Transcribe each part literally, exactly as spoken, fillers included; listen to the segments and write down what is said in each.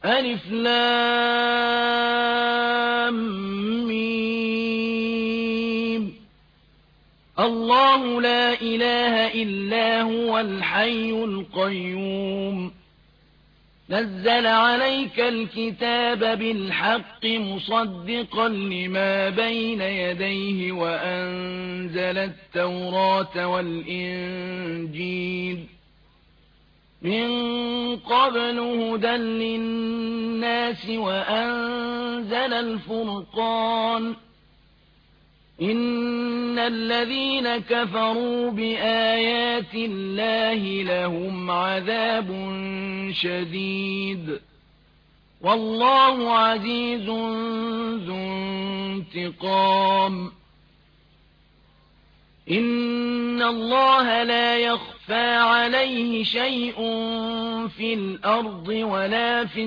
ألف لام ميم. الله لا إله إلا هو الحي القيوم نزل عليك الكتاب بالحق مصدقا لما بين يديه وأنزل التوراة والإنجيل من قبل هدى للناس وأنزل الفرقان إن الذين كفروا بآيات الله لهم عذاب شديد والله عزيز ذو انتقام إن الله لا يخفى عليه شيء في الأرض ولا في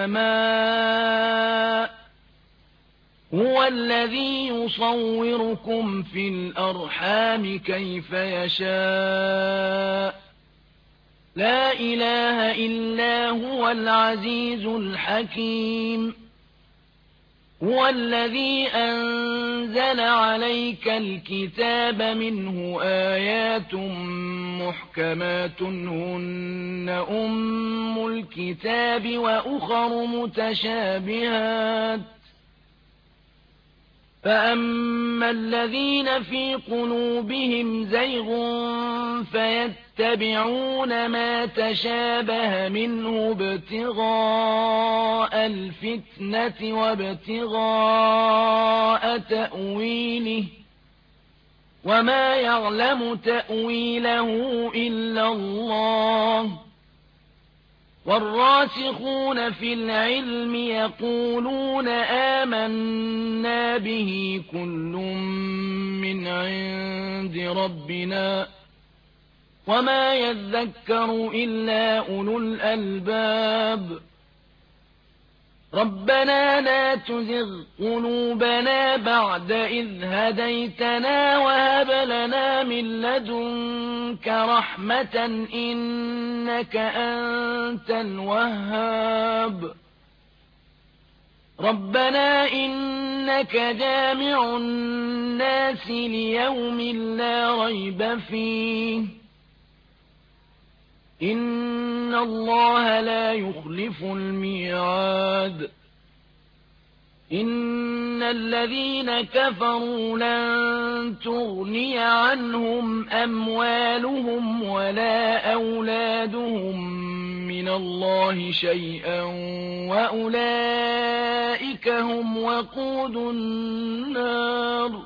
السماء هو الذي يصوركم في الأرحام كيف يشاء لا إله إلا هو العزيز الحكيم هو الذي أنزل عليك الكتاب منه آيات محكمات هن أم الكتاب وأخر متشابهات فأما الذين في قلوبهم زيغ فيتبعون ما تشابه منه ابتغاء الفتنة وابتغاء تأويله وما يعلم تأويله إلا الله والراسخون في العلم يقولون آمنا به كل من عند ربنا وما يذكر إلا أولو الألباب ربنا لا تزغ قلوبنا بعد إذ هديتنا وهب لنا من لدنك رحمة إنك أنت الوهاب ربنا إنك جامع الناس ليوم لا ريب فيه إن الله لا يخلف الميعاد إن الذين كفروا لن تغني عنهم أموالهم ولا أولادهم من الله شيئا وأولئك هم وقود النار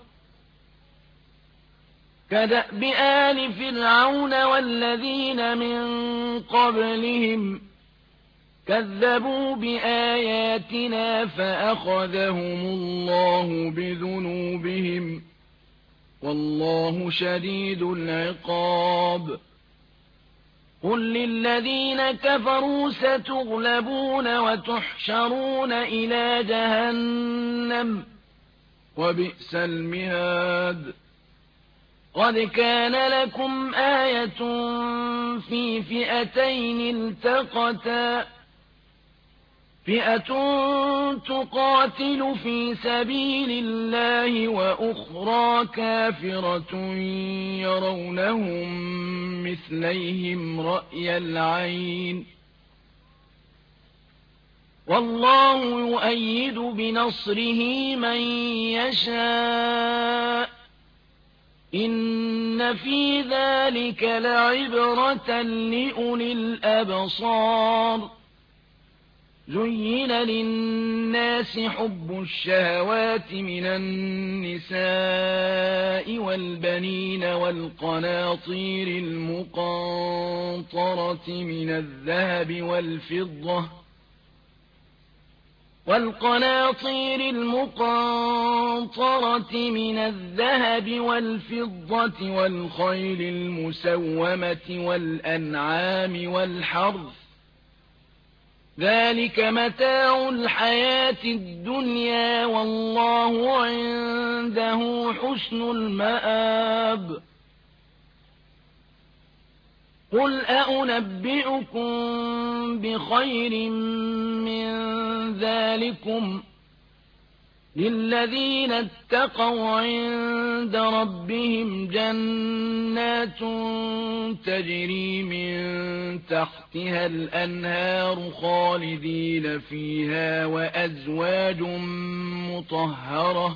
كدأب آل فرعون والذين من قبلهم كذبوا بآياتنا فأخذهم الله بذنوبهم والله شديد العقاب قل للذين كفروا ستغلبون وتحشرون إلى جهنم وبئس المهاد قد كان لكم آية في فئتين التقتا فئة تقاتل في سبيل الله وأخرى كافرة يرونهم مثليهم رأي العين والله يؤيد بنصره من يشاء إن في ذلك لعبرة لأولي الأبصار زين للناس حب الشهوات من النساء والبنين والقناطير المقنطرة من الذهب والفضة والقناطير المقنطرة من الذهب والفضة والخيل المسومة والأنعام والحرث ذلك متاع الحياة الدنيا والله عنده حسن المآب قل أأنبئكم بخير من ذلكم للذين اتقوا عند ربهم جنات تجري من تحتها الأنهار خالدين فيها وأزواج مطهرة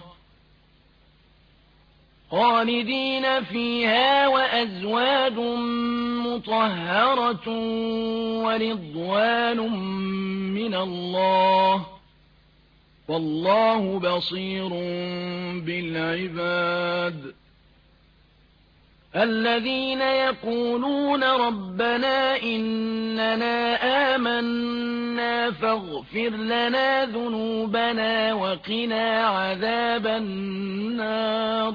خالدين فيها وأزواج مطهرة ورضوان من الله والله بصير بالعباد الذين يقولون ربنا إننا آمنا فاغفر لنا ذنوبنا وقنا عذاب النار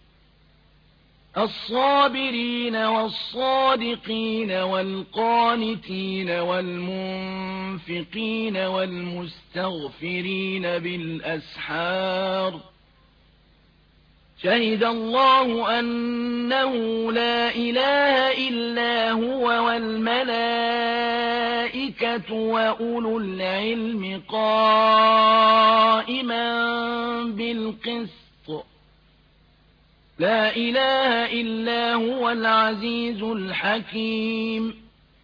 الصابرين والصادقين والقانتين والمنفقين والمستغفرين بالأسحار شهد الله أنه لا إله إلا هو والملائكة وأولو العلم قائما بالقسط لا إله إلا هو العزيز الحكيم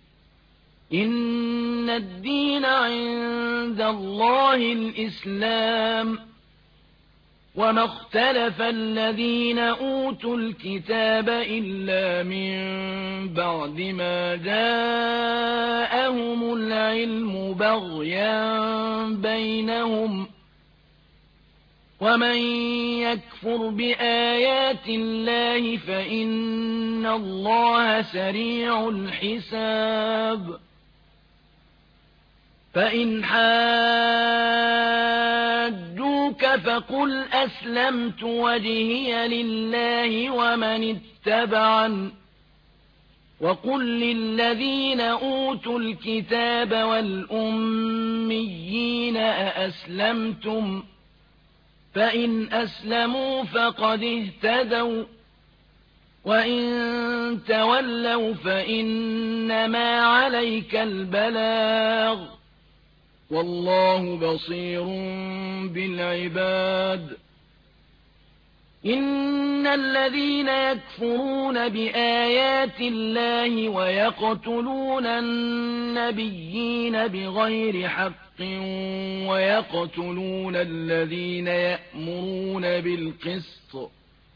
إن الدين عند الله الإسلام وما اختلف الذين أوتوا الكتاب إلا من بعد ما جاءهم العلم بغيا بينهم ومن يكفر بآيات الله فإن الله سريع الحساب فإن حاجوك فقل أسلمت وجهي لله ومن اتبعن وقل للذين أوتوا الكتاب والأميين أأسلمتم فإن أسلموا فقد اهتدوا وإن تولوا فإنما عليك البلاغ والله بصير بالعباد إن الذين يكفرون بآيات الله ويقتلون النبيين بغير حق ويقتلون الذين يأمرون بالقسط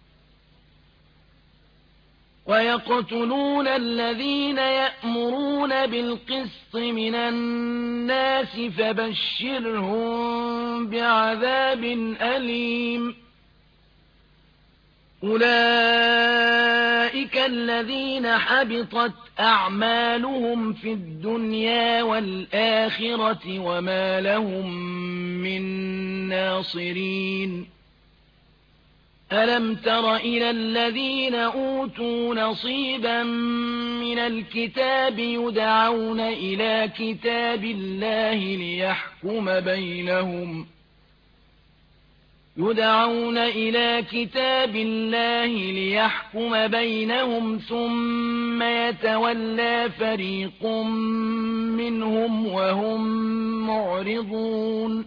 ويقتلون الذين يأمرون بالقسط من الناس فبشرهم بعذاب أليم أولئك الذين حبطت أعمالهم في الدنيا والآخرة وما لهم من ناصرين ألم تر إلى الذين أوتوا نصيبا من الكتاب يدعون إلى كتاب الله ليحكم بينهم يدعون إلى كتاب الله ليحكم بينهم ثم يتولى فريق منهم وهم معرضون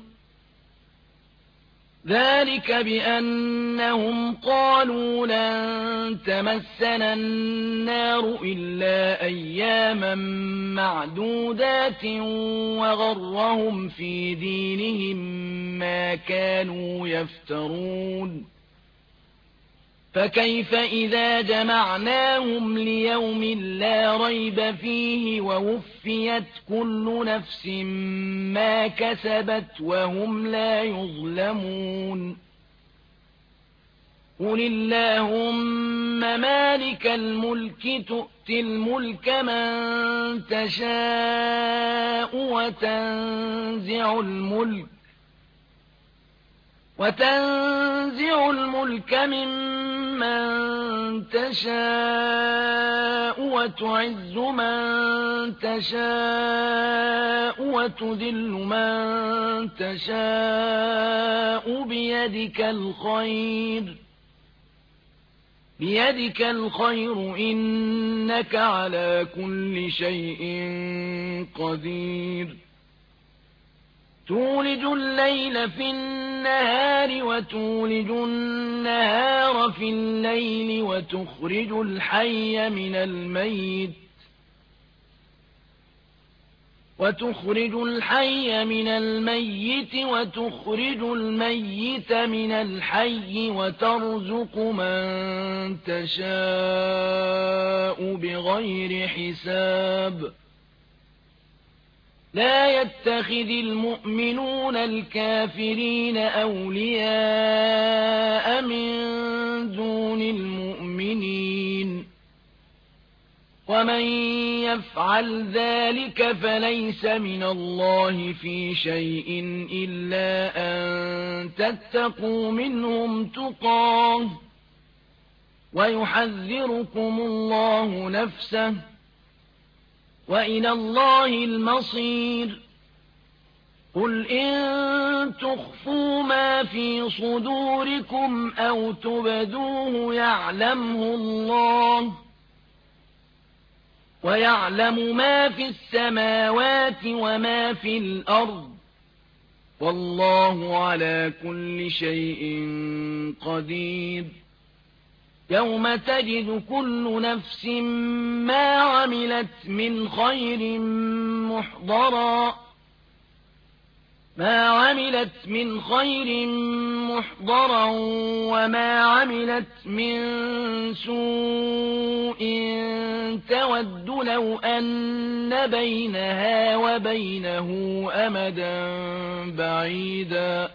ذلك بأنهم قالوا لن تمسنا النار إلا أياما معدودات وغرهم في دينهم ما كانوا يفترون فكيف إذا جمعناهم ليوم لا ريب فيه ووفيت كل نفس ما كسبت وهم لا يظلمون قل اللهم مالك الملك تؤتي الملك من تشاء وتنزع الملك وتنزع الملك ممن تشاء وتعز من تشاء وتذل من تشاء بيدك الخير بيدك الخير إنك على كل شيء قدير تولج الليل في النهار وتولج النهار في الليل وتخرج الحي من الميت وتخرج الحي من الميت وتخرج الميت من الحي وترزق من تشاء بغير حساب لا يتخذ المؤمنون الكافرين أولياء من دون المؤمنين ومن يفعل ذلك فليس من الله في شيء إلا أن تتقوا منهم تقاه ويحذركم الله نفسه وإلى الله المصير قل إن تخفوا ما في صدوركم أو تبدوه يعلمه الله ويعلم ما في السماوات وما في الأرض والله على كل شيء قدير يوم تجد كل نفس ما عملت من خير محضرا ما عملت من خير محضرا وما عملت من سوء تود لو أن بينها وبينه أمدا بعيدا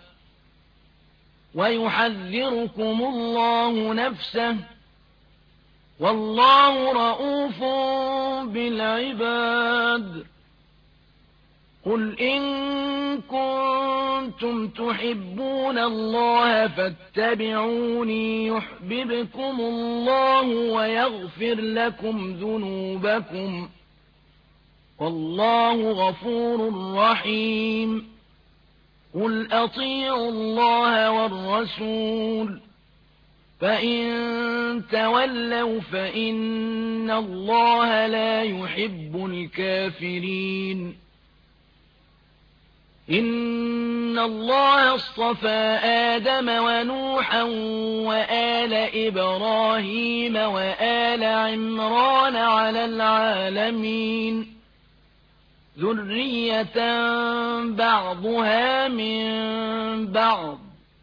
ويحذركم الله نفسه والله رءوف بالعباد قل إن كنتم تحبون الله فاتبعوني يحببكم الله ويغفر لكم ذنوبكم والله غفور رحيم قل أطيعوا الله والرسول فإن تولوا فإن الله لا يحب الكافرين إن الله اصطفى آدم ونوحا وآل إبراهيم وآل عمران على العالمين ذرية بعضها من بعض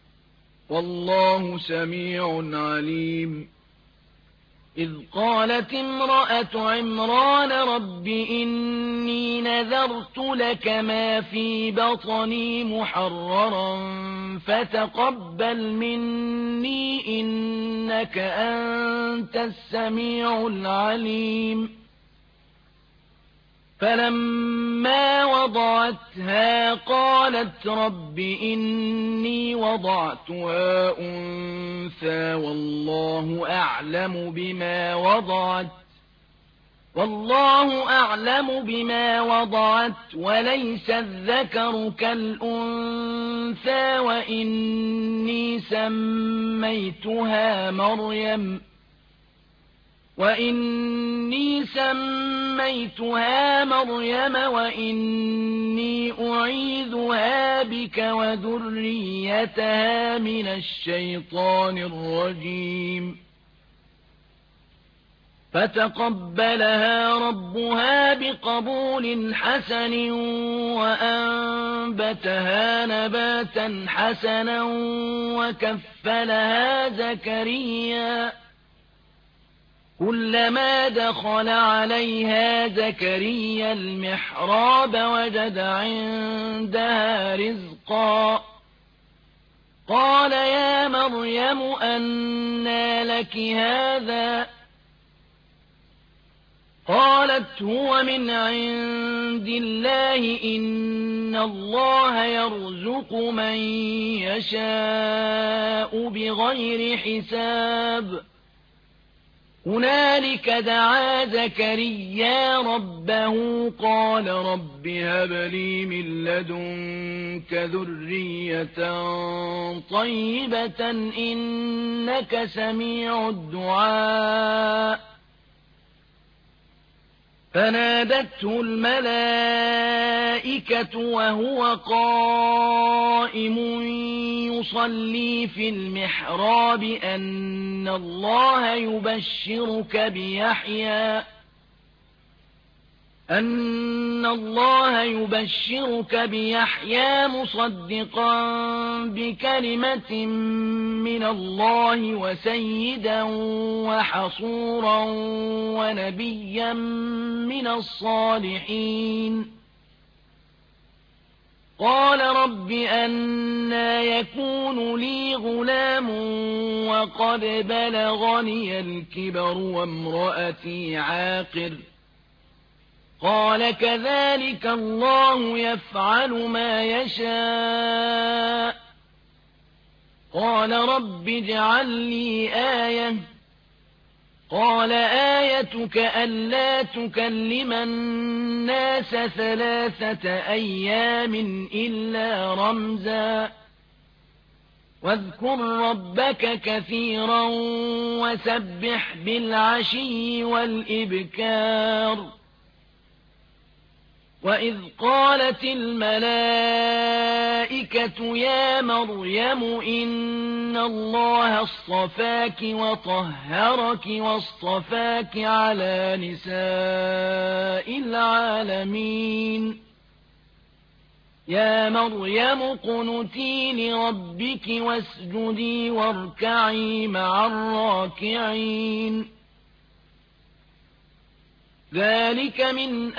والله سميع عليم إذ قالت امرأة عمران رب إني نذرت لك ما في بطني محررا فتقبل مني إنك أنت السميع العليم فلما وضعتها قالت رب إني وضعتها أنثى والله أعلم بما وضعت والله أعلم بما وضعت وليس الذكر كالأنثى وإني سميتها مريم وإني سميتها مريم وإني أعيذها بك وذريتها من الشيطان الرجيم فتقبلها ربها بقبول حسن وأنبتها نباتا حسنا وكفلها زكريا كلما دخل عليها زكريا المحراب وجد عندها رزقا قال يا مريم أنى لك هذا قالت هو من عند الله إن الله يرزق من يشاء بغير حساب هنالك دعا زكريا ربه قال رب هب لي من لدنك ذرية طيبة إنك سميع الدعاء فنادته الملائكة وهو قائم يصلي في المحراب أن الله يبشرك بيحيى أن الله يبشرك بيحيى مصدقا بكلمة من الله وسيدا وحصورا ونبيا من الصالحين قال رب أنى يكون لي غلام وقد بلغني الكبر وامرأتي عاقر قال كذلك الله يفعل ما يشاء قال رب اجعل لي آية قال آيتك ألا تكلم الناس ثلاثة أيام إلا رمزا واذكر ربك كثيرا وسبح بالعشي والإبكار وإذ قالت الملائكة يا مريم إن الله اصطفاك وطهرك واصطفاك على نساء العالمين يا مريم اقنتي لربك واسجدي واركعي مع الراكعين ذلك من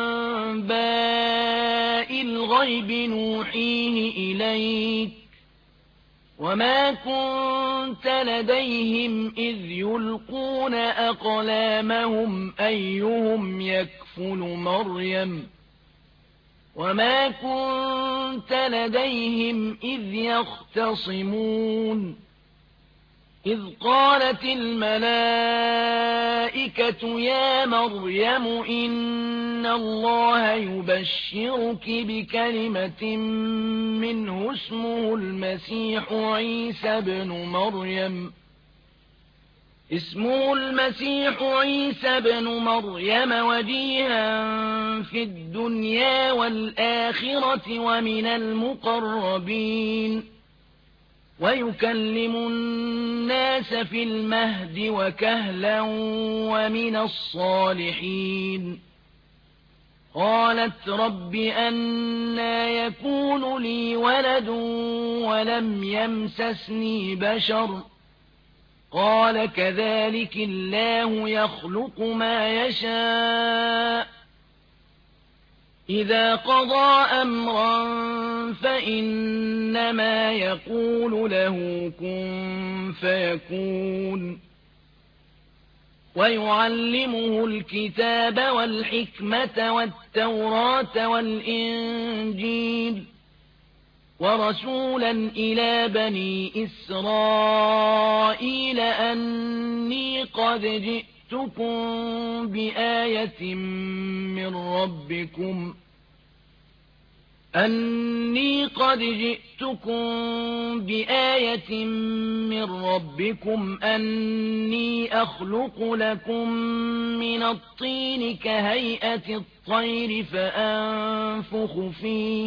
أنباء الغيب نوحيه إليك وما كنت لديهم إذ يلقون أقلامهم أيهم يكفل مريم وما كنت لديهم إذ يختصمون إذ قالت الملائكة يا مريم إن الله يبشرك بكلمة منه اسمه المسيح عيسى بن مريم اسمه المسيح عيسى بن مريم وجيها في الدنيا والآخرة ومن المقربين ويكلم الناس في المهد وكهلا ومن الصالحين قالت رب أنى يكون لي ولد ولم يمسسني بشر قال كذلك الله يخلق ما يشاء إذا قضى أمرا فإنما يقول له كن فيكون ويعلمه الكتاب والحكمة والتوراة والإنجيل ورسولا إلى بني إسرائيل أني قد جئتكم بآية من ربكم أني قد جئتكم بآية من ربكم أني أخلق لكم من الطين كهيئة الطير فأنفخ فيه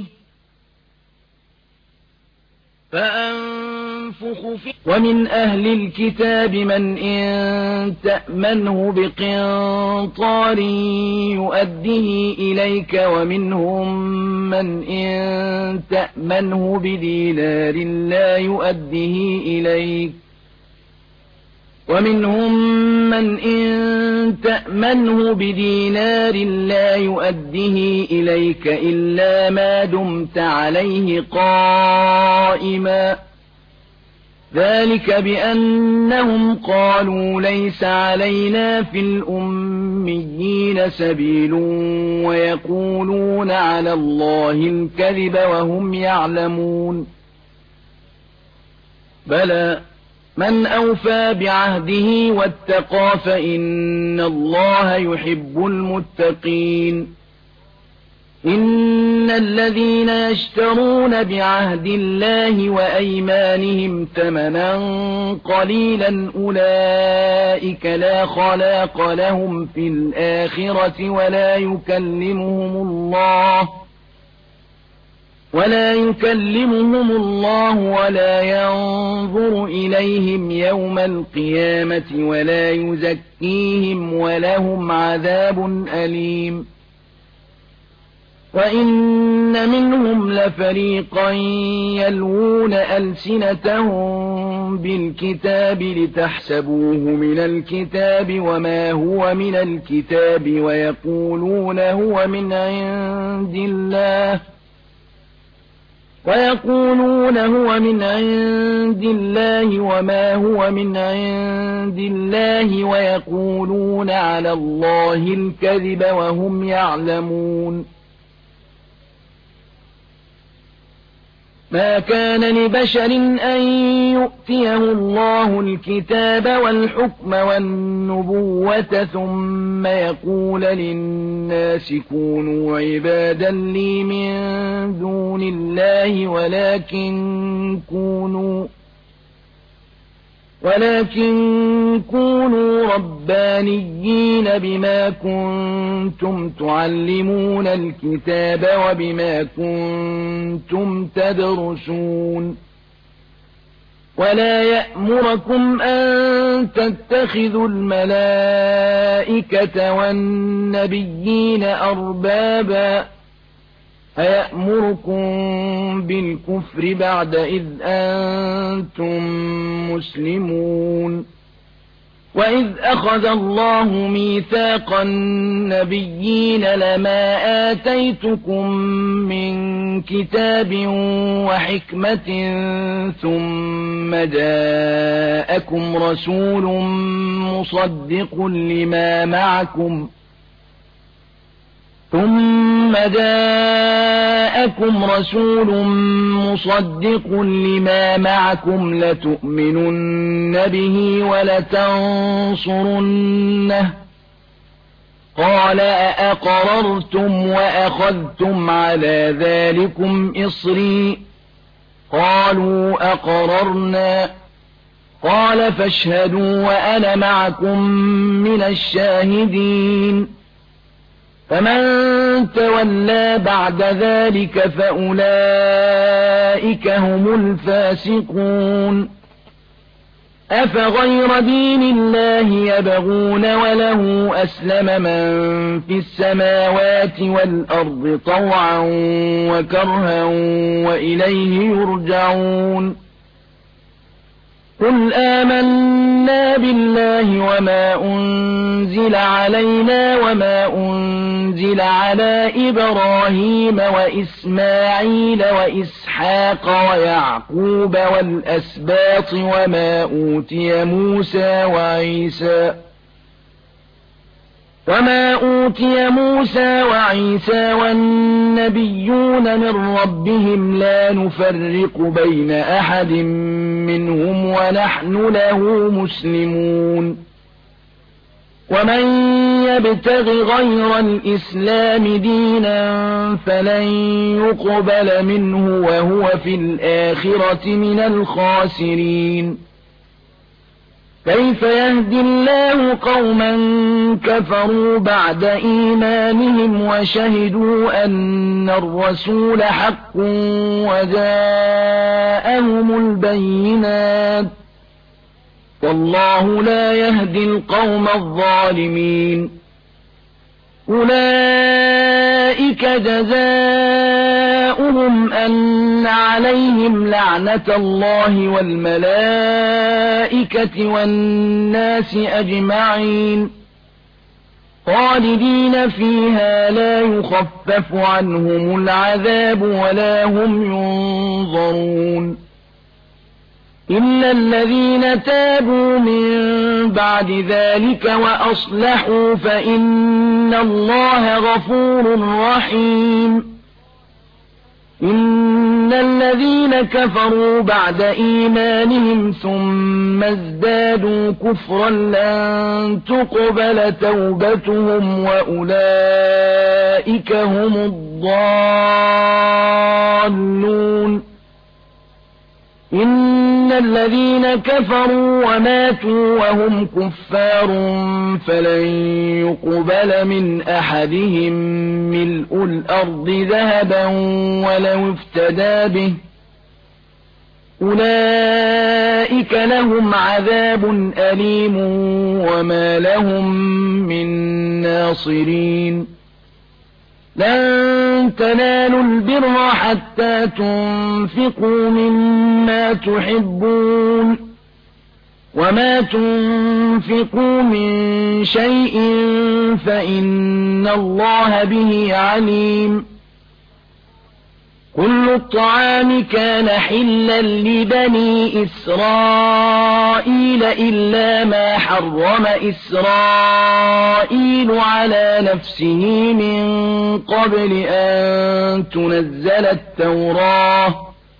فأنفخ فيه ومن أهل الكتاب من إن تأمنه بقنطار يؤديه إليك ومنهم من إن تأمنه بدينار لا يؤديه إليك ومنهم من إن تأمنه بدينار لا يؤديه إليك إلا ما دمت عليه قائما ذلك بأنهم قالوا ليس علينا في الأميين سبيل ويقولون على الله الكذب وهم يعلمون بلى من أوفى بعهده واتقى فإن الله يحب المتقين إن الذين يشترون بعهد الله وأيمانهم ثمنا قليلا أولئك لا خلاق لهم في الآخرة ولا يكلمهم الله ولا يكلمهم الله ولا ينظر إليهم يوم القيامة ولا يزكيهم ولهم عذاب أليم وإن منهم لفريقا يلوون ألسنتهم بالكتاب لتحسبوه من الكتاب وما هو من الكتاب ويقولون هو من عند الله ويقولون هو من عند الله وما هو من عند الله ويقولون على الله الكذب وهم يعلمون ما كان لبشر أن يؤتيه الله الكتاب والحكم والنبوة ثم يقول للناس كونوا عبادا لي من دون الله ولكن كونوا ولكن كونوا ربانيين بما كنتم تعلمون الكتاب وبما كنتم تدرسون ولا يأمركم أن تتخذوا الملائكة والنبيين أربابا أيأمركم بالكفر بعد إذ أنتم مسلمون وإذ أخذ الله ميثاق النبيين لما آتيتكم من كتاب وحكمة ثم جاءكم رسول مصدق لما معكم ثم جاءكم رسول مصدق لما معكم لتؤمنن به ولتنصرنه قال أأقررتم وأخذتم على ذلكم إصري قالوا أقررنا قال فاشهدوا وأنا معكم من الشاهدين فمن تولى بعد ذلك فأولئك هم الفاسقون أفغير دين الله يبغون وله أسلم من في السماوات والأرض طوعا وكرها وإليه يرجعون قل آمنا بالله وما أنزل علينا وما أنزل على إبراهيم وإسماعيل وإسحاق ويعقوب والأسباط وما أوتي موسى وعيسى وما أوتي موسى وعيسى والنبيون من ربهم لا نفرق بين أحد منهم ونحن له مسلمون ومن يبتغ غير الإسلام دينا فلن يقبل منه وهو في الآخرة من الخاسرين كيف يهدي الله قوما كفروا بعد إيمانهم وشهدوا أن الرسول حق وجاءهم البينات والله لا يهدي القوم الظالمين أولئك جزاؤهم أن عليهم لعنة الله والملائكة والناس أجمعين خالدين فيها لا يخفف عنهم العذاب ولا هم ينظرون إلا الذين تابوا من بعد ذلك وأصلحوا فإن الله غفور رحيم إن الذين كفروا بعد إيمانهم ثم ازدادوا كفرا لن تقبل توبتهم وأولئك هم الضالون الضالون إن الذين كفروا وماتوا وهم كفار فلن يقبل من أحدهم ملء الأرض ذهبا ولو افتدى به أولئك لهم عذاب أليم وما لهم من ناصرين لن تنالوا البر حتى تنفقوا مما تحبون وما تنفقوا من شيء فإن الله به عليم كل الطعام كان حلا لبني إسرائيل إلا ما حرم إسرائيل على نفسه من قبل أن تنزل التوراة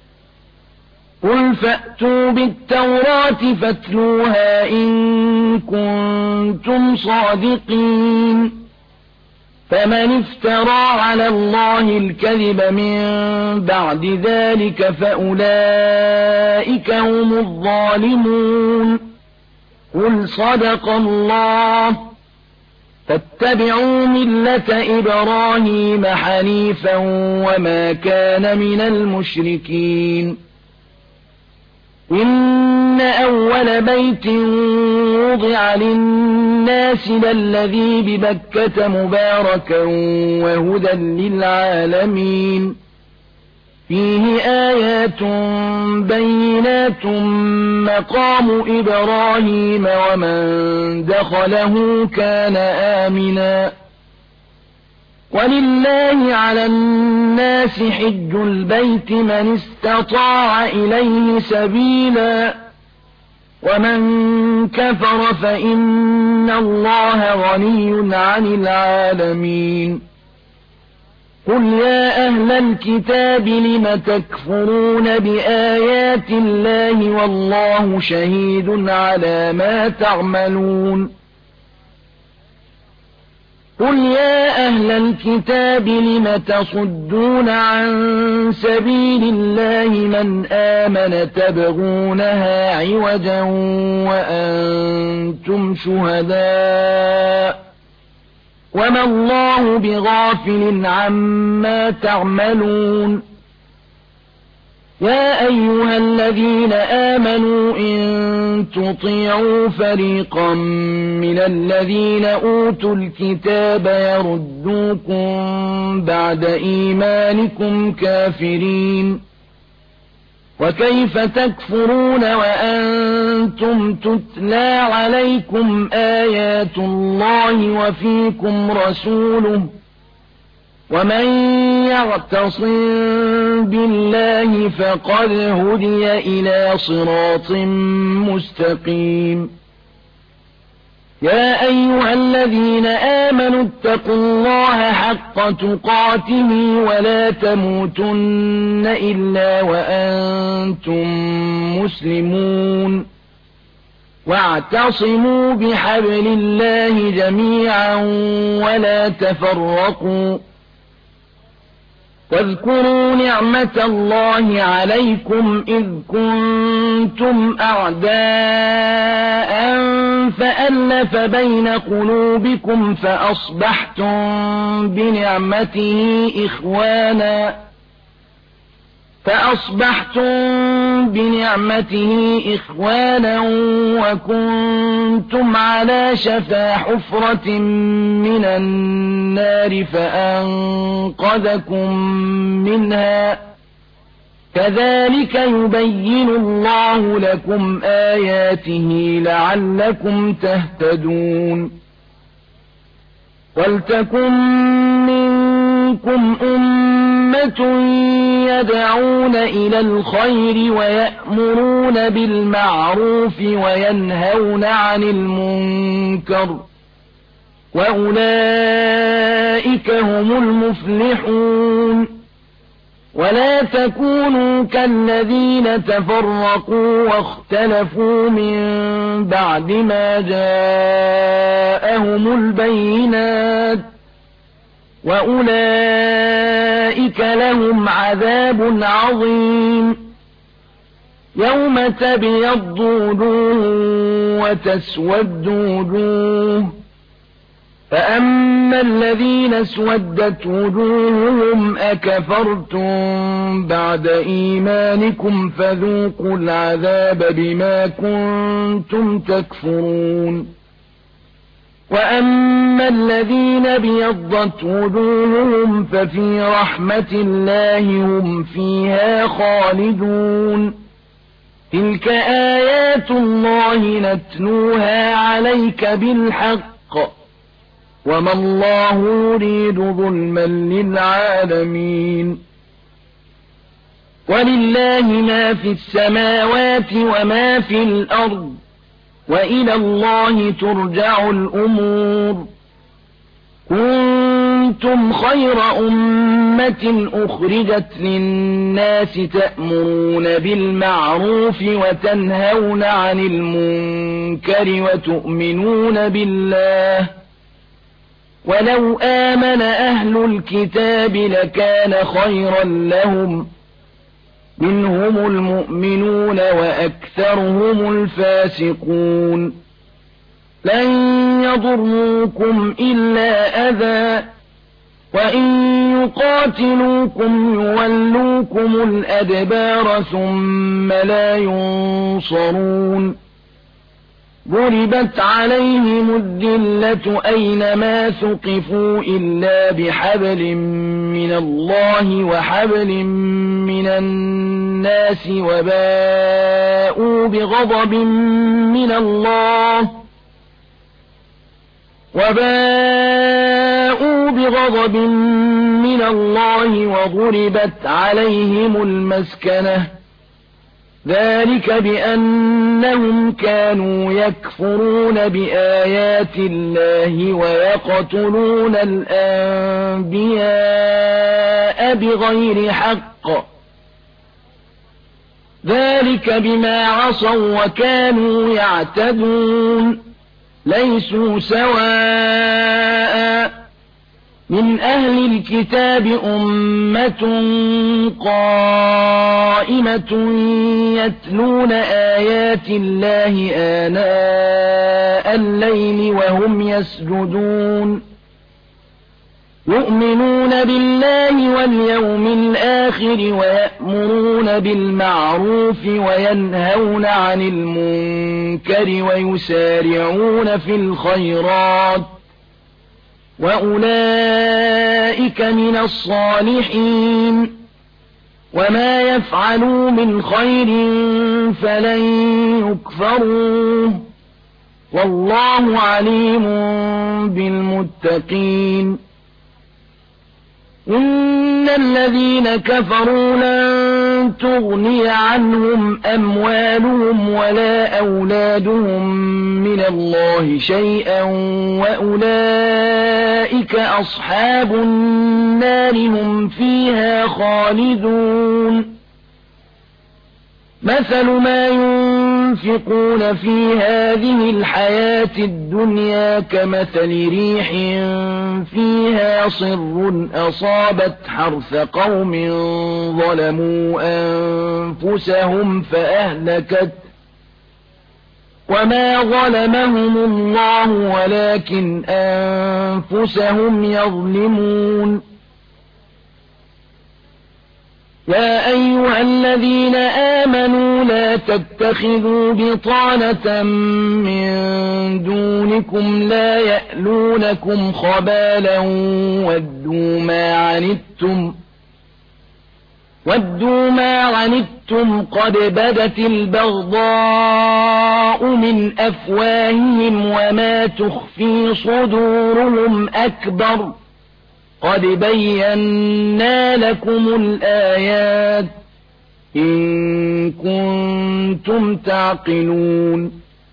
قل فأتوا بالتوراة فاتلوها إن كنتم صادقين فمن افترى على الله الكذب من بعد ذلك فأولئك هم الظالمون قل صدق الله فاتبعوا ملة إبراهيم حنيفا وما كان من المشركين إن أول بيت وضع للناس للذي ببكة مباركا وهدى للعالمين فيه آيات بينات مقام إبراهيم ومن دخله كان آمنا ولله على الناس حج البيت من استطاع إليه سبيلا ومن كفر فإن الله غني عن العالمين قل يا أهل الكتاب لم تكفرون بآيات الله والله شهيد على ما تعملون قل يا أهل الكتاب لم تصدون عن سبيل الله من آمن تبغونها عوجا وأنتم شهداء وما الله بغافل عما تعملون يا أيها الذين آمنوا إن تطيعوا فريقا من الذين أوتوا الكتاب يردوكم بعد إيمانكم كافرين وكيف تكفرون وأنتم تتلى عليكم آيات الله وفيكم رسوله ومن يعتصم بالله فقد هدي إلى صراط مستقيم يا أيها الذين آمنوا اتقوا الله حق تقاته ولا تموتن إلا وأنتم مسلمون واعتصموا بحبل الله جميعا ولا تفرقوا واذكروا نعمة الله عليكم إذ كنتم أعداء فألف بين قلوبكم فأصبحتم بنعمته إخوانا فأصبحتم بنعمته إخوانا وكنتم على شفا حفرة من النار فأنقذكم منها كذلك يبين الله لكم آياته لعلكم تهتدون ولتكن منكم أمة يدعون إلى الخير ويأمرون بالمعروف وينهون عن المنكر وأولئك هم المفلحون ولا تكونوا كالذين تفرقوا واختلفوا من بعد ما جاءهم البينات وأولئك لهم عذاب عظيم يوم تبيض وجوه وتسود وجوه فأما الذين اسودت وجوههم أكفرتم بعد إيمانكم فذوقوا العذاب بما كنتم تكفرون وأما الذين بيضت وجوههم ففي رحمة الله هم فيها خالدون تلك آيات الله نتلوها عليك بالحق وما الله يريد ظلما للعالمين ولله ما في السماوات وما في الأرض وإلى الله ترجع الأمور كنتم خير أمة أخرجت للناس تأمرون بالمعروف وتنهون عن المنكر وتؤمنون بالله ولو آمن أهل الكتاب لكان خيرا لهم منهم المؤمنون وأكثرهم الفاسقون لن يضروكم إلا أذى وإن يقاتلوكم يولوكم الأدبار ثم لا ينصرون ضربت عليهم الذلة أينما ثقفوا إلا بحبل من الله وحبل من الناس وباءوا بغضب من الله وباءوا بغضب من الله وضربت عليهم المسكنة ذلك بأنهم كانوا يكفرون بآيات الله ويقتلون الأنبياء بغير حق ذلك بما عصوا وكانوا يعتدون ليسوا سواء من أهل الكتاب أمة قائمة يتلون آيات الله آناء الليل وهم يسجدون يؤمنون بالله واليوم الآخر ويأمرون بالمعروف وينهون عن المنكر ويسارعون في الخيرات وأولئك من الصالحين وما يفعلوا من خير فلن يكفروه والله عليم بالمتقين إن الذين كفروا لن تغني عنهم أموالهم ولا أولادهم من الله شيئا وأولئك أصحاب النار هم فيها خالدون مثل ما ينفقون في هذه الحياة الدنيا كمثل ريح فيها صر أصابت حرث قوم ظلموا أنفسهم فأهلكت وما ظلمهم الله ولكن أنفسهم يظلمون يا أيها الذين آمنوا لا تتخذوا بطانة من دونكم لا يألونكم خبالا ودوا ما عنتم ودوا ما عنتم قد بدت البغضاء من أفواههم وما تخفي صدورهم أكبر قد بينا لكم الآيات إن كنتم تعقلون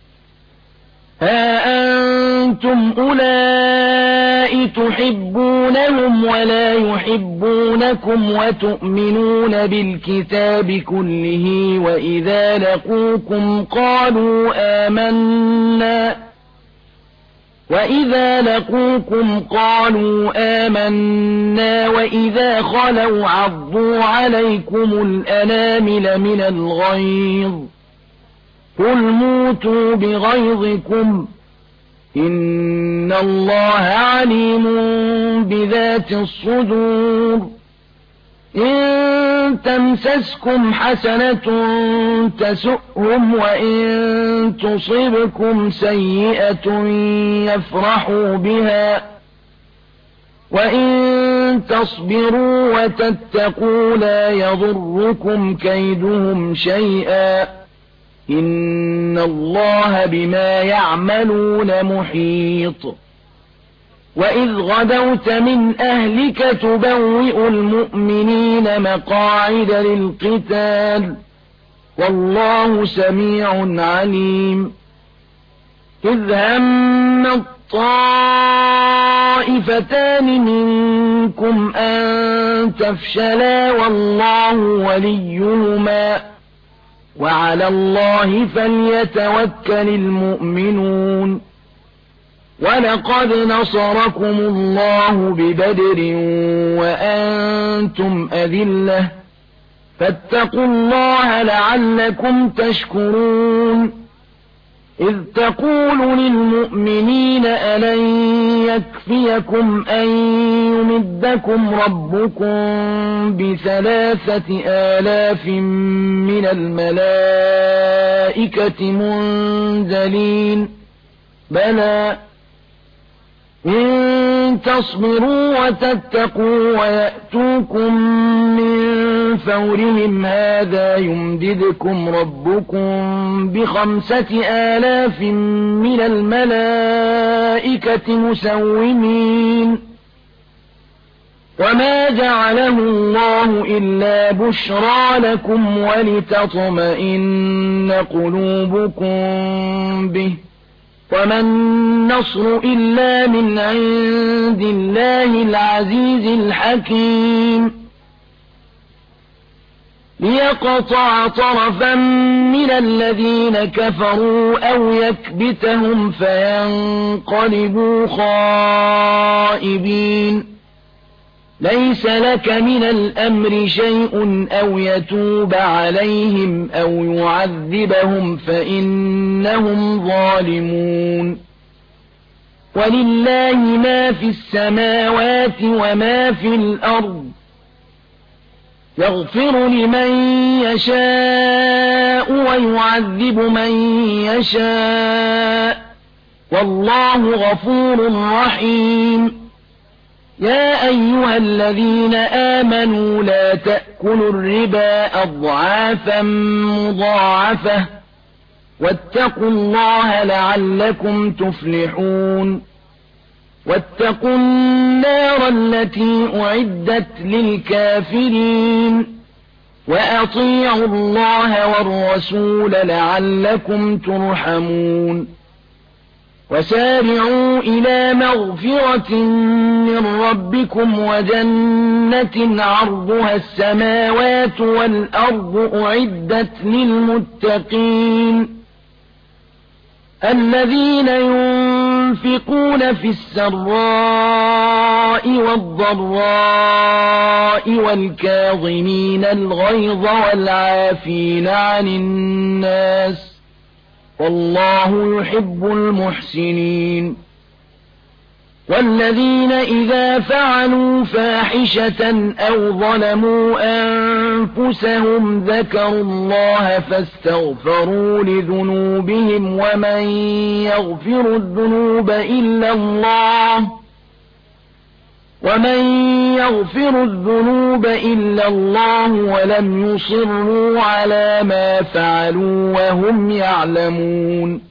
ها أنتم أولئك تحبونهم ولا يحبونكم وتؤمنون بالكتاب كله وإذا لقوكم قالوا آمنا وَإِذَا لَقُوكُمْ قَالُوا آمَنَّا وَإِذَا خَلَوْا عَضُّوا عَلَيْكُمُ الْأَنَامِلَ مِنَ الْغَيْظِ قُلْ مُوتُوا بِغَيْظِكُمْ إِنَّ اللَّهَ عَلِيمٌ بِذَاتِ الصُّدُورِ إِن تَمْسَسْكُمْ حَسَنَةٌ تَسُؤْهُمْ وَإِن تُصِبْكُمْ سَيِّئَةٌ يَفْرَحُوا بِهَا وَإِن تَصْبِرُوا وَتَتَّقُوا لَا يَضُرُّكُمْ كَيْدُهُمْ شَيْئًا إِنَّ اللَّهَ بِمَا يَعْمَلُونَ مُحِيطٌ وَإِذْ غَدَوْتَ مِنْ أَهْلِكَ تُبَوِّئُ الْمُؤْمِنِينَ مَقَاعِدَ لِلْقِتَالِ وَاللَّهُ سَمِيعٌ عَلِيمٌ إِذْ هَمَّ الطَّائِفَتَانِ مِنكُمْ أَن تَفْشَلَا وَاللَّهُ وَلِيُّهُمَا وَعَلَى اللَّهِ فَلْيَتَوَكَّلِ الْمُؤْمِنُونَ وَلَقَدْ نَصَرَكُمُ اللَّهُ بِبَدْرٍ وَأَنْتُمْ أَذِلَّةٌ فَاتَّقُوا اللَّهَ لَعَلَّكُمْ تَشْكُرُونَ إِذْ تَقُولُ لِلْمُؤْمِنِينَ أَلَنْ يَكْفِيَكُمْ أَنْ يُمِدَّكُمْ رَبُّكُمْ بِثَلَاثَةِ آلَافٍ مِنَ الْمَلَائِكَةِ مُنْزَلِينَ بَلَى إِن تَصْبِرُوا وَتَتَّقُوا وَيَأْتُوكُم مِّن فَوْرِهِمْ هَٰذَا يُمْدِدْكُمْ رَبُّكُم بِخَمْسَةِ آلَافٍ مِّنَ الْمَلَائِكَةِ مُسَوِّمِينَ وَمَا جَعَلَهُ اللَّهُ إِلَّا بُشْرَىٰ لَكُمْ وَلِتَطْمَئِنَّ قُلُوبُكُم بِهِ وَمَا النَّصْرُ إِلَّا مِنْ عِندِ اللَّهِ الْعَزِيزِ الْحَكِيمِ لِيَقْطَعَ طَرَفًا مِنَ الَّذِينَ كَفَرُوا أَوْ يَكْبِتَهُمْ فَيَنقَلِبُوا خَائِبِينَ لَيْسَ لَكَ مِنَ الْأَمْرِ شَيْءٌ أَوْ يَتُوبَ عَلَيْهِمْ أَوْ يُعَذِّبَهُمْ فَإِنَّهُمْ ظَالِمُونَ وَلِلَّهِ مَا فِي السَّمَاوَاتِ وَمَا فِي الْأَرْضِ يَغْفِرُ لِمَن يَشَاءُ وَيُعَذِّبُ مَن يَشَاءُ وَاللَّهُ غَفُورٌ رَّحِيمٌ يَا أَيُّهَا الَّذِينَ آمَنُوا لَا تَأْكُلُوا الرِّبَا أَضْعَافًا مُضَاعَفَةً وَاتَّقُوا اللَّهَ لَعَلَّكُمْ تُفْلِحُونَ وَاتَّقُوا النَّارَ الَّتِي أُعِدَّتْ لِلْكَافِرِينَ وَأَطِيعُوا اللَّهَ وَالرَّسُولَ لَعَلَّكُمْ تُرْحَمُونَ وَسَارِعُوا إِلَى مَغْفِرَةٍ مِّن رَّبِّكُمْ وَجَنَّةٍ عَرْضُهَا السَّمَاوَاتُ وَالْأَرْضُ أُعِدَّتْ لِلْمُتَّقِينَ الَّذِينَ يُنفِقُونَ فِي السَّرَّاءِ وَالضَّرَّاءِ وَالْكَاظِمِينَ الْغَيْظَ وَالْعَافِينَ عَنِ النَّاسِ وَاللَّهُ يُحِبُّ الْمُحْسِنِينَ وَالَّذِينَ إِذَا فَعَلُوا فَاحِشَةً أَوْ ظَلَمُوا أَنفُسَهُمْ ذَكَرُوا اللَّهَ فَاسْتَغْفَرُوا لِذُنُوبِهِمْ وَمَن يَغْفِرُ الذُّنُوبَ إِلَّا اللَّهُ وَمَن يَغْفِرُ الذُّنُوبَ إِلَّا اللَّهُ وَلَمْ يُصِرُّوا عَلَى مَا فَعَلُوا وَهُمْ يَعْلَمُونَ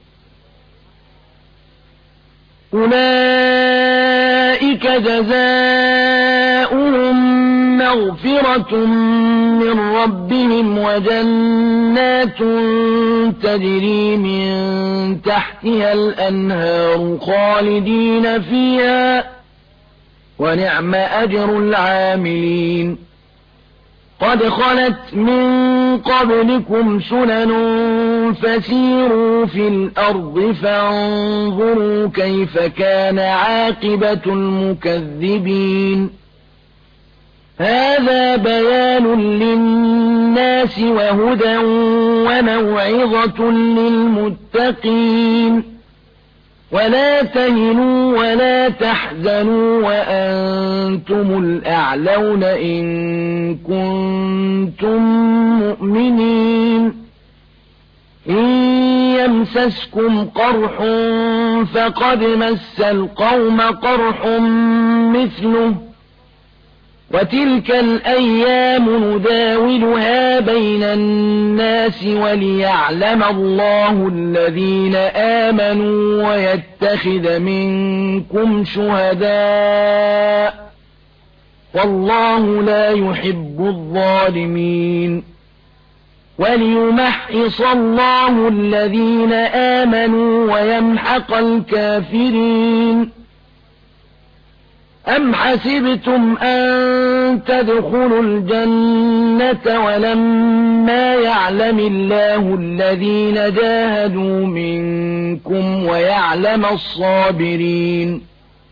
أُولَئِكَ جَزَاؤُهُم مَّغْفِرَةٌ مِّن رَّبِّهِمْ وَجَنَّاتٌ تَجْرِي مِن تَحْتِهَا الْأَنْهَارُ خَالِدِينَ فِيهَا وَنِعْمَ أَجْرُ الْعَامِلِينَ قَدْ خَلَتْ مِن قَبْلِكُمْ سُنَنٌ فسيروا في الأرض فانظروا كيف كان عاقبة المكذبين هذا بيان للناس وهدى وموعظة للمتقين ولا تهنوا ولا تحزنوا وأنتم الأعلون إن كنتم مؤمنين إن يمسسكم قرح فقد مس القوم قرح مثله وتلك الأيام نداولها بين الناس وليعلم الله الذين آمنوا ويتخذ منكم شهداء والله لا يحب الظالمين وليمحص الله الذين آمنوا ويمحق الكافرين أم حسبتم أن تدخلوا الجنة ولما يعلم الله الذين جاهدوا منكم ويعلم الصابرين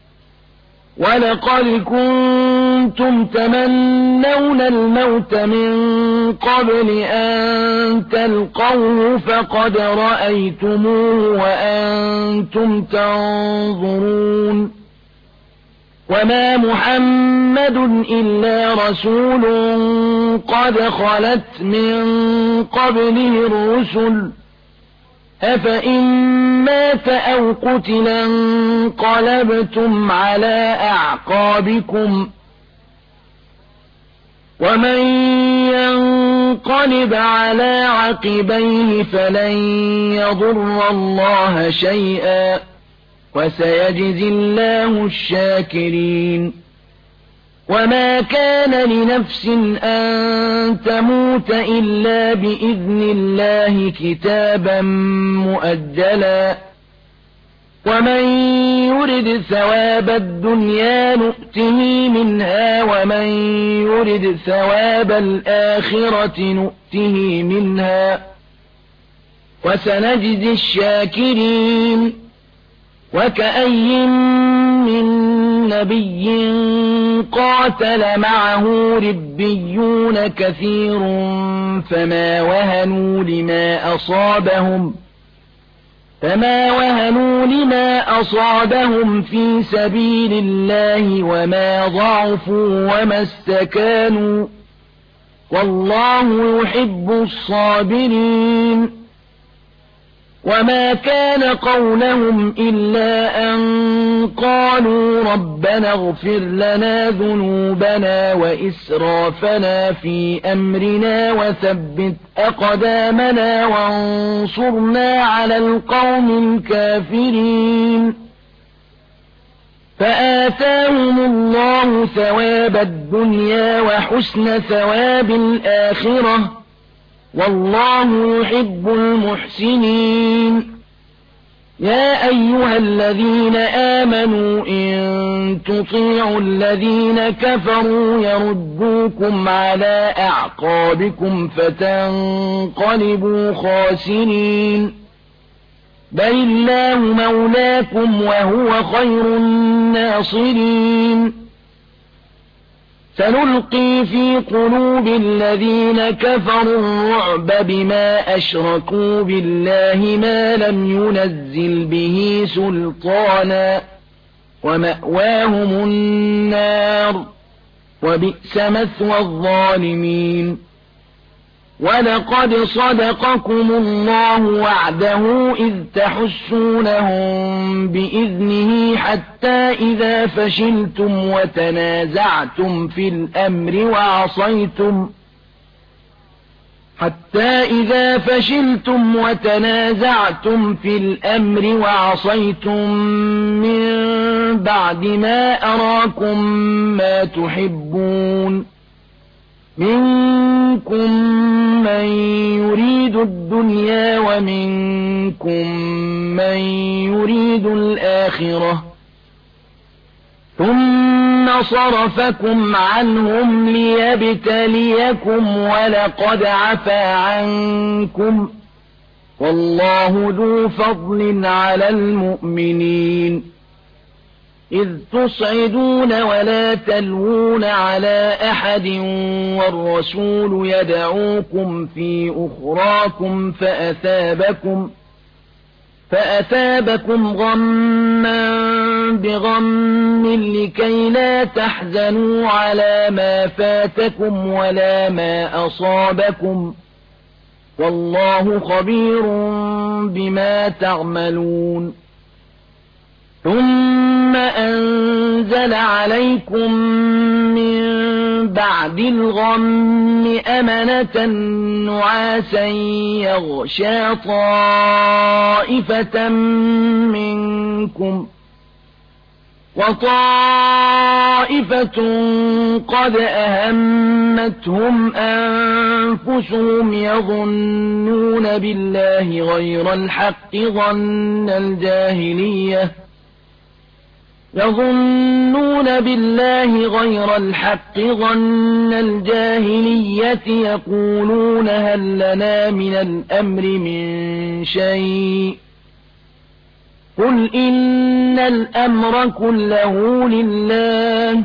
ولقد كنتم تمنون الموت من قبل أن تلقوه فقد رأيتموه وأنتم تنظرون وما محمد إلا رسول قد خلت من قبله الرسل أفإن مات أو قتل انقلبتم على أعقابكم ومن ينقلب على عقبيه فلن يضر الله شيئا وسيجزي الله الشاكرين وما كان لنفس أن تموت إلا بإذن الله كتابا مؤجلا ومن يرد ثواب الدنيا نؤته منها ومن يرد ثواب الآخرة نؤته منها وسنجزي الشاكرين وكأي من نبي قاتل معه ربيون كثير فما وهنوا لما أصابهم فما وهنوا لما أصابهم في سبيل الله وما ضعفوا وما استكانوا والله يحب الصابرين وما كان قولهم إلا أن قالوا ربنا اغفر لنا ذنوبنا وإسرافنا في أمرنا وثبت أقدامنا وانصرنا على القوم الكافرين فآتاهم الله ثواب الدنيا وحسن ثواب الآخرة والله يحب المحسنين يا أيها الذين آمنوا إن تطيعوا الذين كفروا يردوكم على أعقابكم فتنقلبوا خاسرين بل الله مولاكم وهو خير الناصرين سنلقي في قلوب الذين كفروا الرعب بما أشركوا بالله ما لم ينزل به سلطانا ومأواهم النار وبئس مثوى الظالمين ولقد صدقكم الله وعده إذ تحسونهم بإذنه حتى إذا فشلتم وتنازعتم في الأمر وعصيتم حتى إذا فشلتم وتنازعتم في الأمر وعصيتم من بعد ما أراكم ما تحبون منكم من يريد الدنيا ومنكم من يريد الآخرة ثم صرفكم عنهم ليبتليكم ولقد عفا عنكم والله ذو فضل على المؤمنين إذ تصعدون ولا تلوون على أحد والرسول يدعوكم في أخراكم فأثابكم فأثابكم غما بغم لكي لا تحزنوا على ما فاتكم ولا ما أصابكم والله خبير بما تعملون ثم أنزل عليكم من بعد الغم أمنة نعاسا يغشى طائفة منكم وطائفة قد أهمتهم أنفسهم يظنون بالله غير الحق ظن الجاهلية يظنون بالله غير الحق ظن الجاهلية يقولون هل لنا من الأمر من شيء قل إن الأمر كله لله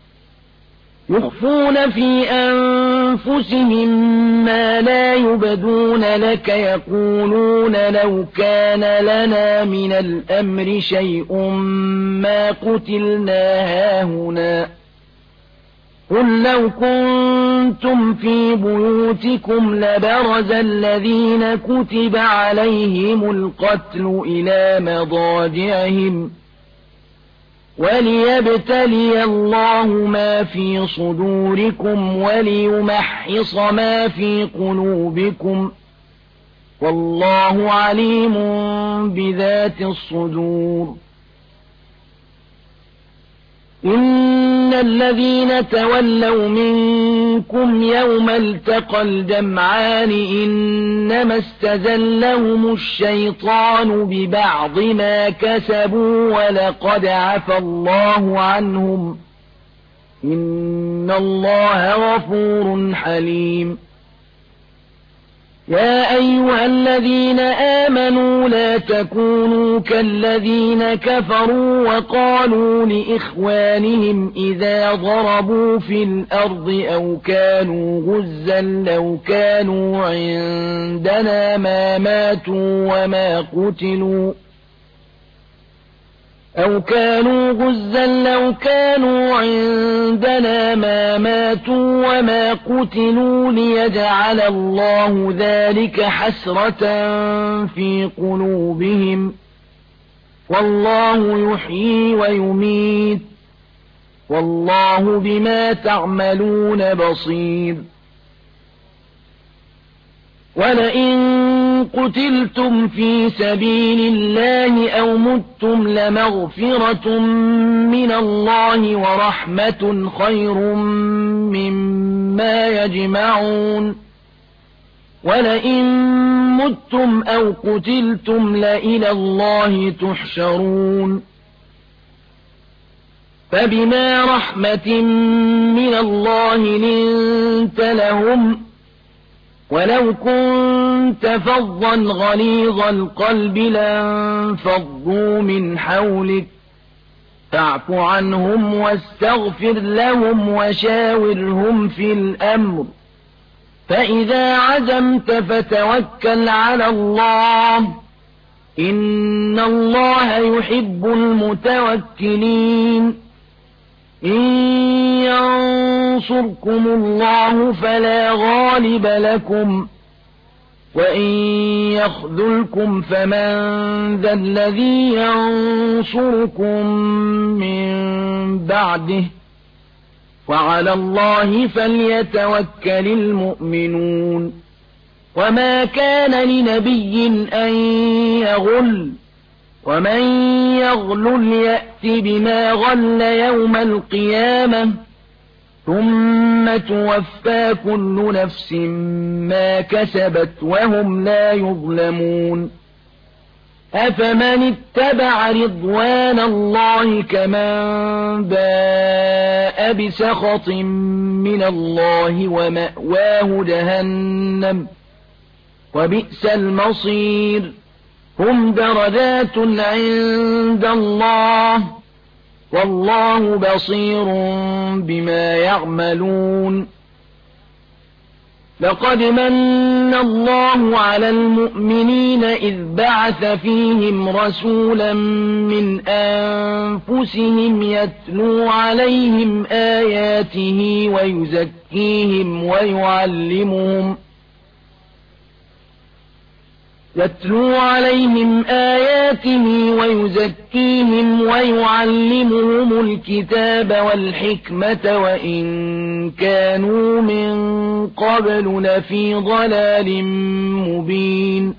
يخفون في أنفسهم ما لا يبدون لك يقولون لو كان لنا من الأمر شيء ما قتلنا هاهنا قل لو كنتم في بيوتكم لبرز الذين كتب عليهم القتل إلى مضاجعهم وليبتلي الله ما في صدوركم وليمحص ما في قلوبكم والله عليم بذات الصدور إن الذين تولوا منكم يوم التقى الجمعان إنما استزلهم الشيطان ببعض ما كسبوا ولقد عفى الله عنهم إن الله غفور حليم يا أيها الذين آمنوا لا تكونوا كالذين كفروا وقالوا لإخوانهم إذا ضربوا في الأرض أو كانوا غزا لو كانوا عندنا ما ماتوا وما قتلوا أو كانوا غزا لو كانوا عندنا ما ماتوا وما قتلوا ليجعل الله ذلك حسرة في قلوبهم والله يحيي ويميت والله بما تعملون بصير ولئن قتلتم في سبيل الله أو متم لمغفرة من الله ورحمة خير مما يجمعون ولئن متم أو قتلتم لإلى الله تحشرون فبما رحمة من الله لنت لهم ولو كنت فظا غليظ القلب لانفضوا من حولك فاعف عنهم واستغفر لهم وشاورهم في الأمر فإذا عزمت فتوكل على الله إن الله يحب المتوكلين إن ينصركم الله فلا غالب لكم وإن يخذلكم فمن ذا الذي ينصركم من بعده وعلى الله فليتوكل المؤمنون وما كان لنبي أن يغل ومن يغلل يأت بما غل يوم القيامة ثم توفى كل نفس ما كسبت وهم لا يظلمون أفمن اتبع رضوان الله كمن باء بسخط من الله ومأواه جهنم وبئس المصير هم درجات عند الله والله بصير بما يعملون لقد من الله على المؤمنين إذ بعث فيهم رسولا من أنفسهم يتلو عليهم آياته ويزكيهم ويعلمهم يتلو عليهم آياته ويزكيهم ويعلمهم الكتاب والحكمة وإن كانوا من قبل لفي ضلال مبين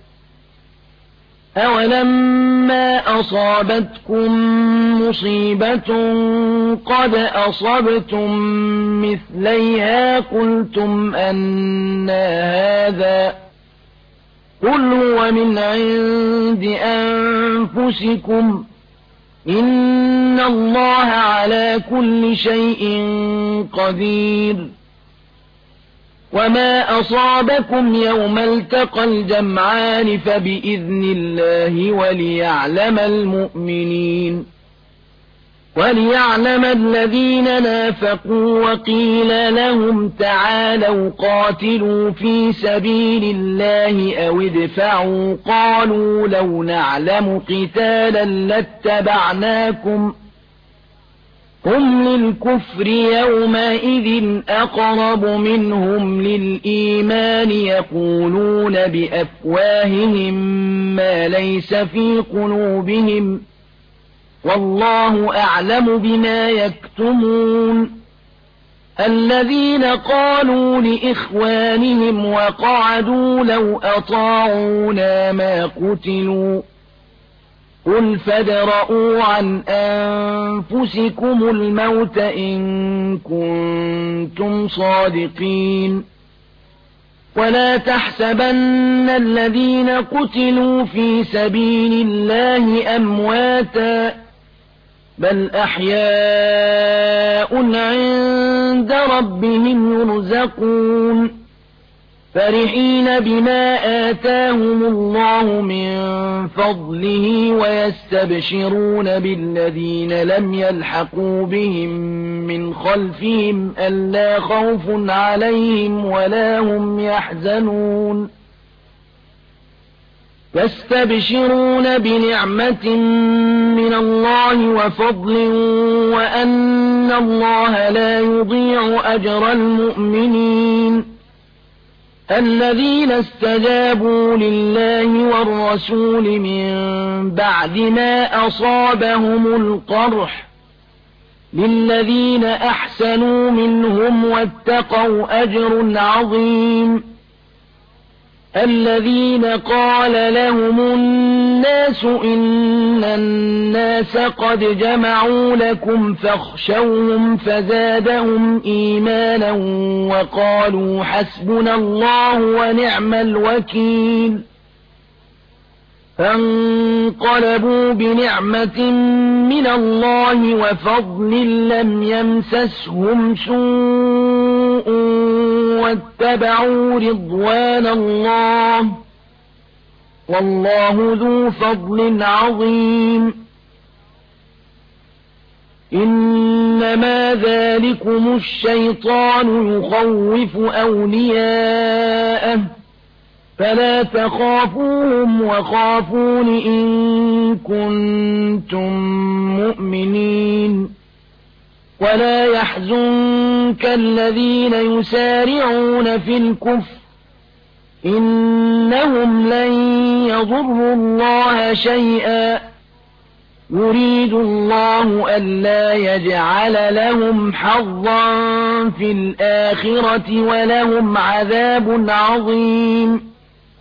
أولما أصابتكم مصيبة قد أصبتم مثليها قلتم أنى هذا قل هو من عند أنفسكم إن الله على كل شيء قدير وما أصابكم يوم التقى الجمعان فبإذن الله وليعلم المؤمنين وليعلم الذين نافقوا وقيل لهم تعالوا قاتلوا في سبيل الله أو ادفعوا قالوا لو نعلم قتالا لاتبعناكم هم للكفر يومئذ أقرب منهم للإيمان يقولون بأفواههم ما ليس في قلوبهم والله أعلم بما يكتمون الذين قالوا لإخوانهم وقعدوا لو أطاعونا ما قتلوا قل فادرءوا عن أنفسكم الموت إن كنتم صادقين ولا تحسبن الذين قتلوا في سبيل الله أمواتا بل أحياء عند ربهم يرزقون فرحين بما آتاهم الله من فضله ويستبشرون بالذين لم يلحقوا بهم من خلفهم ألا خوف عليهم ولا هم يحزنون يستبشرون بنعمة من الله وفضل وأن الله لا يضيع أجر المؤمنين الذين استجابوا لله والرسول من بعد ما أصابهم القرح للذين أحسنوا منهم واتقوا أجر عظيم الذين قال لهم الناس إن الناس قد جمعوا لكم فاخشوهم فزادهم إيمانا وقالوا حسبنا الله ونعم الوكيل فانقلبوا بنعمة من الله وفضل لم يمسسهم سوء واتبعوا رضوان الله والله ذو فضل عظيم إنما ذلكم الشيطان يخوف أولياءه فلا تخافوهم وخافون إن كنتم مؤمنين ولا يحزنك الذين يسارعون في الكفر إنهم لن يضروا الله شيئا يريد الله ألا يجعل لهم حظا في الآخرة ولهم عذاب عظيم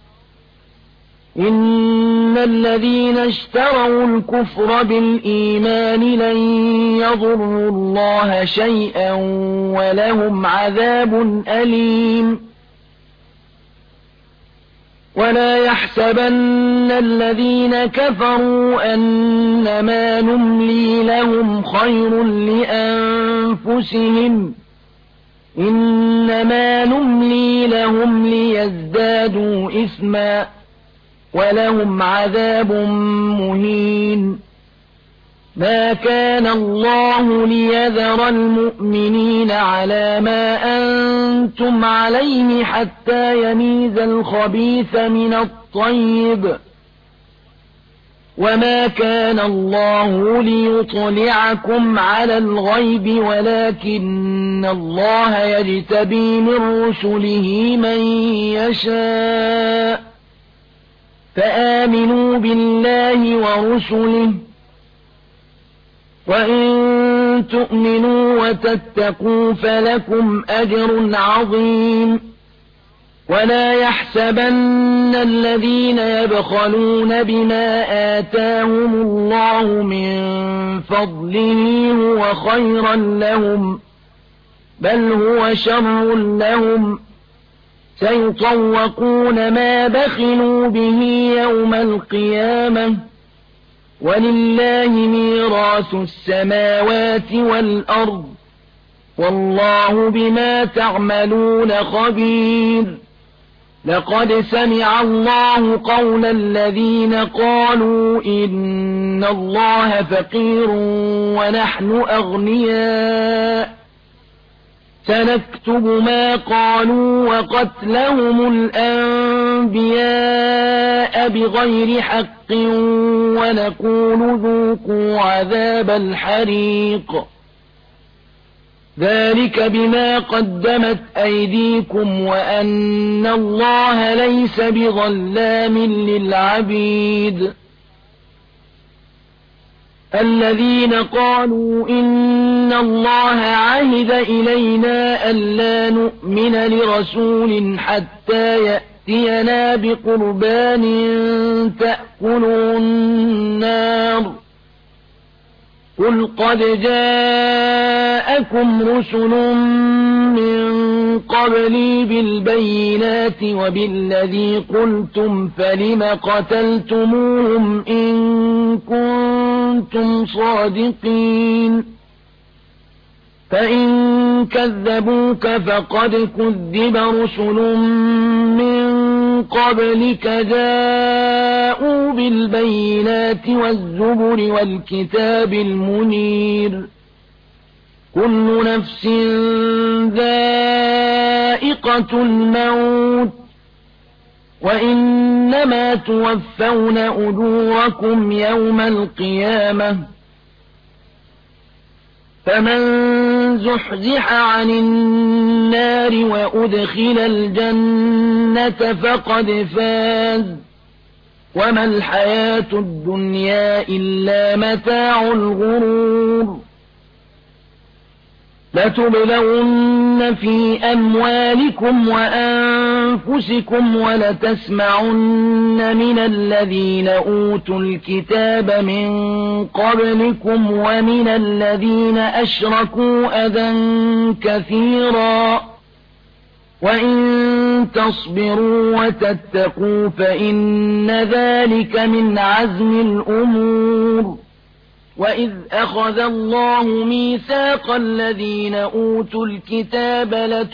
إن الذين اشتروا الكفر بالإيمان لن يضروا الله شيئا ولهم عذاب أليم ولا يحسبن الذين كفروا أنما نملي لهم خير لأنفسهم إنما نملي لهم ليزدادوا إثما ولهم عذاب مهين ما كان الله ليذر المؤمنين على ما أنتم عليه حتى يميز الخبيث من الطيب وما كان الله ليطلعكم على الغيب ولكن الله يجتبي من رسله من يشاء فآمنوا بالله ورسله وإن تؤمنوا وتتقوا فلكم أجر عظيم ولا يحسبن الذين يبخلون بما آتاهم الله من فضله هو خيرا لهم بل هو شر لهم سيطوقون ما بخلوا به يوم القيامة ولله ميراث السماوات والأرض والله بما تعملون خبير لقد سمع الله قول الذين قالوا إن الله فقير ونحن أغنياء سنكتب ما قالوا وقتلهم الأنبياء بغير حق ونقول ذوقوا عذاب الحريق ذلك بما قدمت أيديكم وأن الله ليس بظلام للعبيد الذين قالوا إن الله عهد إلينا ألا نؤمن لرسول حتى يأتينا بقربان تأكله النار قل قد جاءكم رسل من قبلي بالبينات وبالذي قلتم فلم قتلتموهم إن كنتم صادقين فإن كذبوك فقد كذب رسل من قبلك جاءوا بالبينات والزبر والكتاب المنير كل نفس ذائقة الموت وإنما توفون أجوركم يوم القيامة فمن زحزح عن النار وأدخل الجنة فقد فاز وما الحياة الدنيا إلا متاع الغرور لتبلغن في أموالكم وأنفسكم ولتسمعن من الذين أوتوا الكتاب من قبلكم ومن الذين أشركوا أذى كثيرا وإن تصبروا وتتقوا فإن ذلك من عزم الأمور وإذ أخذ الله ميثاق الذين أوتوا الكتاب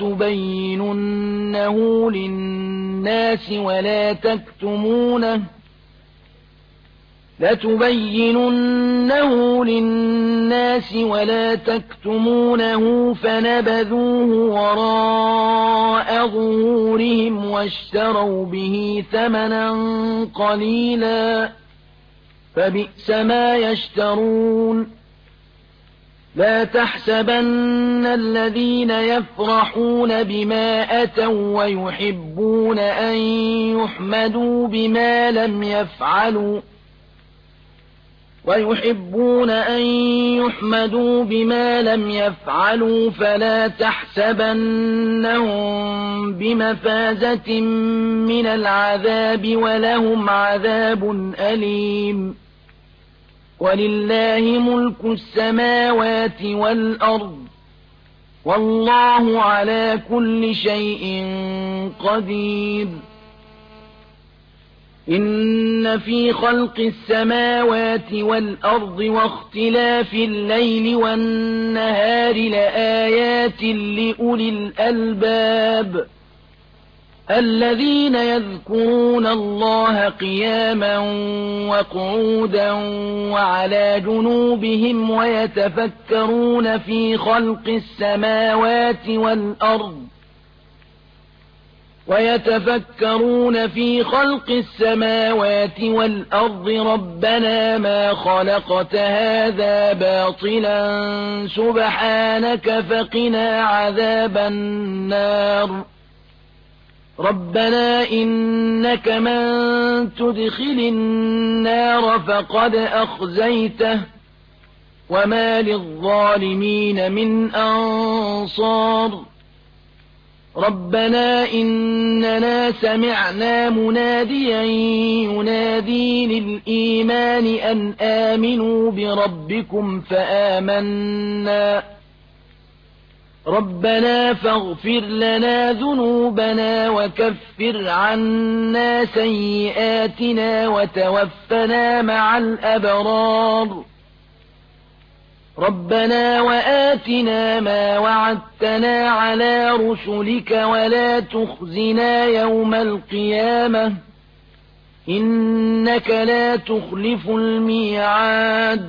لتبيننه للناس ولا تكتمونه لتبيننه للناس ولا تكتمونه فنبذوه وراء ظهورهم واشتروا به ثمنا قليلا فبئس ما يشترون لا تحسبن الذين يفرحون بما أتوا ويحبون أن يحمدوا بما لم يفعلوا ويحبون أن يحمدوا بما لم يفعلوا فلا تحسبنهم بمفازة من العذاب ولهم عذاب أليم ولله ملك السماوات والأرض والله على كل شيء قدير إن إن في خلق السماوات والأرض واختلاف الليل والنهار لآيات لأولي الألباب الذين يذكرون الله قياما وقعودا وعلى جنوبهم ويتفكرون في خلق السماوات والأرض ويتفكرون في خلق السماوات والأرض ربنا ما خلقت هذا باطلا سبحانك فقنا عذاب النار ربنا إنك من تدخل النار فقد أخزيته وما للظالمين من أنصار ربنا إننا سمعنا مناديا ينادي للإيمان أن آمنوا بربكم فآمنا ربنا فاغفر لنا ذنوبنا وكفر عنا سيئاتنا وتوفنا مع الأبرار ربنا وآتنا ما وعدتنا على رسلك ولا تخزنا يوم القيامة إنك لا تخلف الميعاد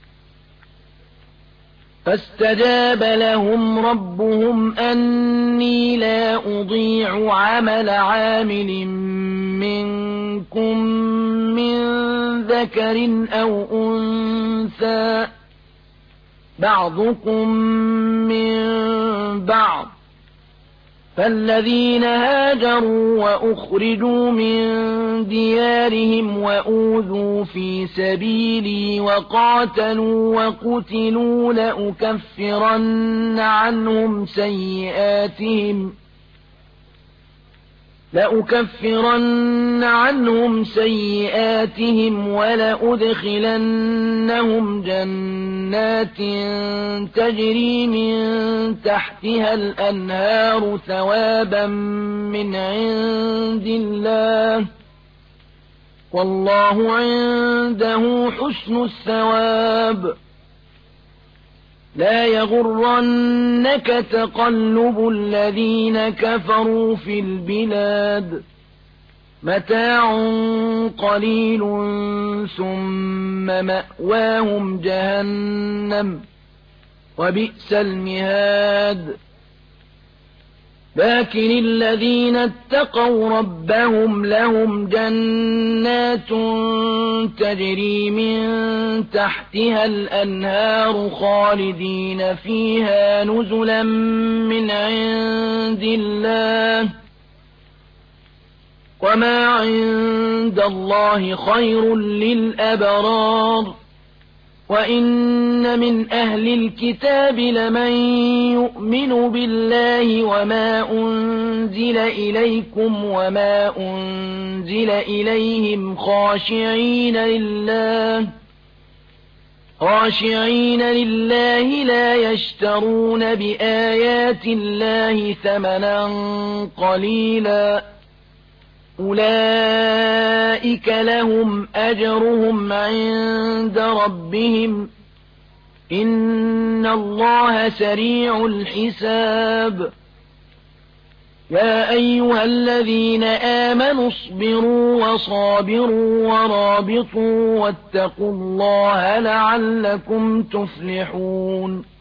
فاستجاب لهم ربهم أني لا أضيع عمل عامل منكم من ذكر أو أنثى بعضكم من بعض فالذين هاجروا وأخرجوا من ديارهم وأوذوا في سبيلي وقاتلوا وقتلوا لأكفرن عنهم سيئاتهم لأكفرن عنهم سيئاتهم ولأدخلنهم جنات تجري من تحتها الأنهار ثوابا من عند الله والله عنده حسن الثواب لا يغرنك تقلب الذين كفروا في البلاد متاع قليل ثم مأواهم جهنم وبئس المهاد لكن الذين اتقوا ربهم لهم جنات تجري من تحتها الأنهار خالدين فيها نزلا من عند الله وما عند الله خير للأبرار وإن من أهل الكتاب لمن يؤمن بالله وما أنزل إليكم وما أنزل إليهم خاشعين لله خاشعين لله لا يشترون بآيات الله ثمنا قليلا أولئك لهم أجرهم عند ربهم إن الله سريع الحساب يا أيها الذين آمنوا اصبروا وصابروا ورابطوا واتقوا الله لعلكم تفلحون